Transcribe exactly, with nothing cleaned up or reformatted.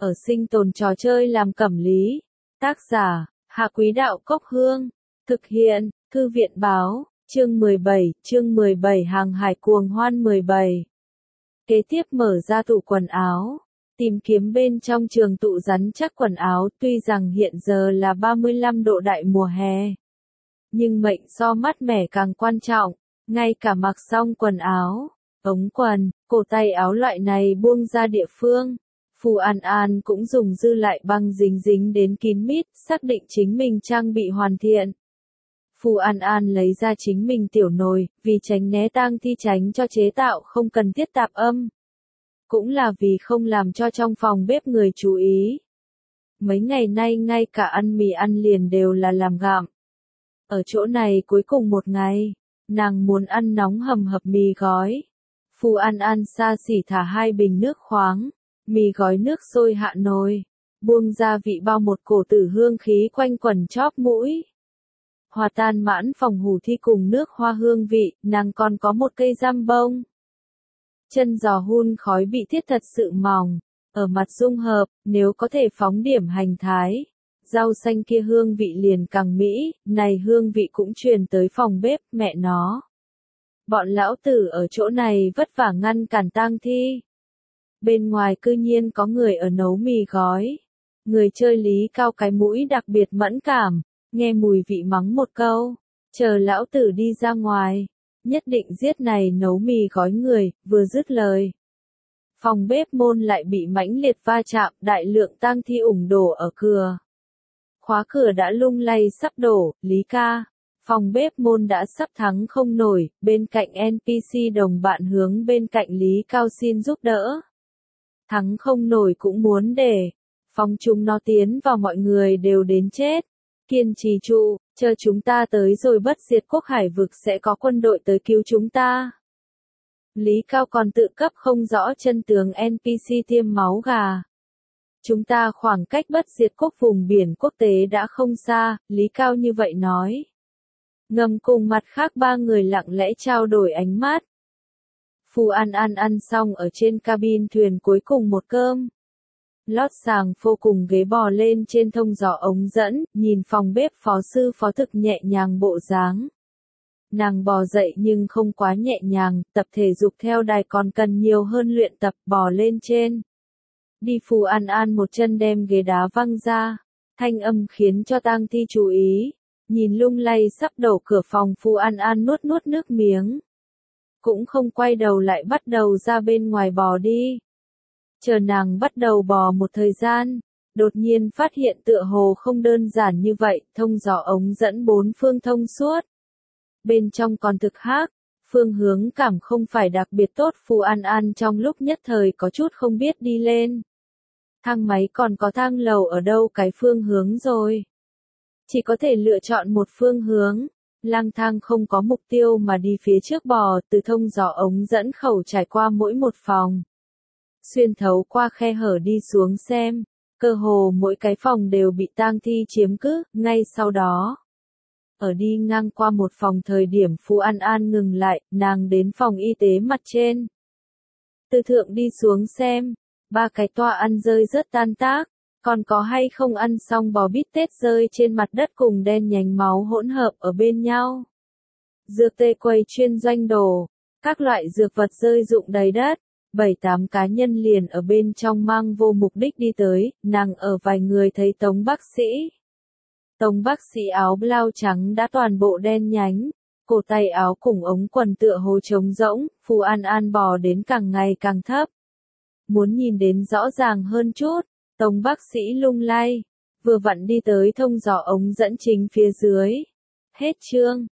ở sinh tồn trò chơi làm cẩm lý. Tác giả, Hạ Quý Đạo Cốc Hương. Thực hiện, Thư viện Báo, chương mười bảy, chương mười bảy Hàng hải cuồng hoan mười bảy. Kế tiếp mở ra tủ quần áo, tìm kiếm bên trong trường tụ rắn chắc quần áo, tuy rằng hiện giờ là ba mươi lăm độ đại mùa hè. Nhưng mệnh so mát mẻ càng quan trọng, ngay cả mặc xong quần áo, ống quần, cổ tay áo loại này buông ra địa phương. Phù An An cũng dùng dư lại băng dính dính đến kín mít, xác định chính mình trang bị hoàn thiện. Phù An An lấy ra chính mình tiểu nồi, vì tránh né tang thi tránh cho chế tạo không cần thiết tạp âm. Cũng là vì không làm cho trong phòng bếp người chú ý. Mấy ngày nay ngay cả ăn mì ăn liền đều là làm gặm. Ở chỗ này cuối cùng một ngày, nàng muốn ăn nóng hầm hập mì gói. Phù An An xa xỉ thả hai bình nước khoáng, mì gói nước sôi hạ nồi, buông ra vị bao một cổ tử hương khí quanh quẩn chóp mũi. Hòa tan mãn phòng hủ thi cùng nước hoa hương vị, nàng còn có một cây giam bông. Chân giò hun khói bị thiết thật sự mỏng, ở mặt dung hợp, nếu có thể phóng điểm hành thái. Rau xanh kia hương vị liền càng mỹ, này hương vị cũng truyền tới phòng bếp, mẹ nó. Bọn lão tử ở chỗ này vất vả ngăn cản tang thi. Bên ngoài cư nhiên có người ở nấu mì gói. Người chơi Lý Cao cái mũi đặc biệt mẫn cảm, nghe mùi vị mắng một câu, chờ lão tử đi ra ngoài, nhất định giết này nấu mì gói người, vừa dứt lời. Phòng bếp môn lại bị mãnh liệt va chạm, đại lượng tang thi ủng đổ ở cửa. Khóa cửa đã lung lay sắp đổ, Lý ca. Phòng bếp môn đã sắp thắng không nổi, bên cạnh en pê xê đồng bạn hướng bên cạnh Lý Cao xin giúp đỡ. Thắng không nổi cũng muốn để, phòng chúng nó tiến vào mọi người đều đến chết. Kiên trì trụ, chờ chúng ta tới rồi bất diệt quốc hải vực sẽ có quân đội tới cứu chúng ta. Lý Cao còn tự cấp không rõ chân tướng en pê xê tiêm máu gà. Chúng ta khoảng cách bất diệt quốc vùng biển quốc tế đã không xa, Lý Cao như vậy nói. Ngầm cùng mặt khác ba người lặng lẽ trao đổi ánh mắt. Phù An An ăn xong ở trên cabin thuyền cuối cùng một cơm. Lót sàng phô cùng ghế bò lên trên thông gió ống dẫn, nhìn phòng bếp phó sư phó thực nhẹ nhàng bộ dáng. Nàng bò dậy nhưng không quá nhẹ nhàng, tập thể dục theo đài còn cần nhiều hơn luyện tập bò lên trên. Đi Phù An An một chân đem ghế đá văng ra, thanh âm khiến cho tang thi chú ý, nhìn lung lay sắp đổ cửa phòng Phù An An nuốt nuốt nước miếng. Cũng không quay đầu lại bắt đầu ra bên ngoài bò đi. Chờ nàng bắt đầu bò một thời gian, đột nhiên phát hiện tựa hồ không đơn giản như vậy, thông gió ống dẫn bốn phương thông suốt. Bên trong còn thực hắc, phương hướng cảm không phải đặc biệt tốt, Phù An An trong lúc nhất thời có chút không biết đi lên. Thang máy còn có thang lầu ở đâu cái phương hướng rồi. Chỉ có thể lựa chọn một phương hướng, lang thang không có mục tiêu mà đi phía trước bò, từ thông gió ống dẫn khẩu trải qua mỗi một phòng. Xuyên thấu qua khe hở đi xuống xem, cơ hồ mỗi cái phòng đều bị tang thi chiếm cứ, ngay sau đó. Ở đi ngang qua một phòng thời điểm Phù An An ngừng lại, nàng đến phòng y tế mặt trên. Từ thượng đi xuống xem, ba cái toa ăn rơi rất tan tác, còn có hay không ăn xong bò bít tết rơi trên mặt đất cùng đen nhánh máu hỗn hợp ở bên nhau. Dược tê quầy chuyên doanh đồ, các loại dược vật rơi rụng đầy đất. Bảy tám cá nhân liền ở bên trong mang vô mục đích đi tới, nàng ở vài người thấy Tống bác sĩ. Tống bác sĩ áo blau trắng đã toàn bộ đen nhánh, cổ tay áo cùng ống quần tựa hồ trống rỗng, Phù An An bò đến càng ngày càng thấp. Muốn nhìn đến rõ ràng hơn chút, Tống bác sĩ lung lay, vừa vặn đi tới thông gió ống dẫn chính phía dưới. Hết chương.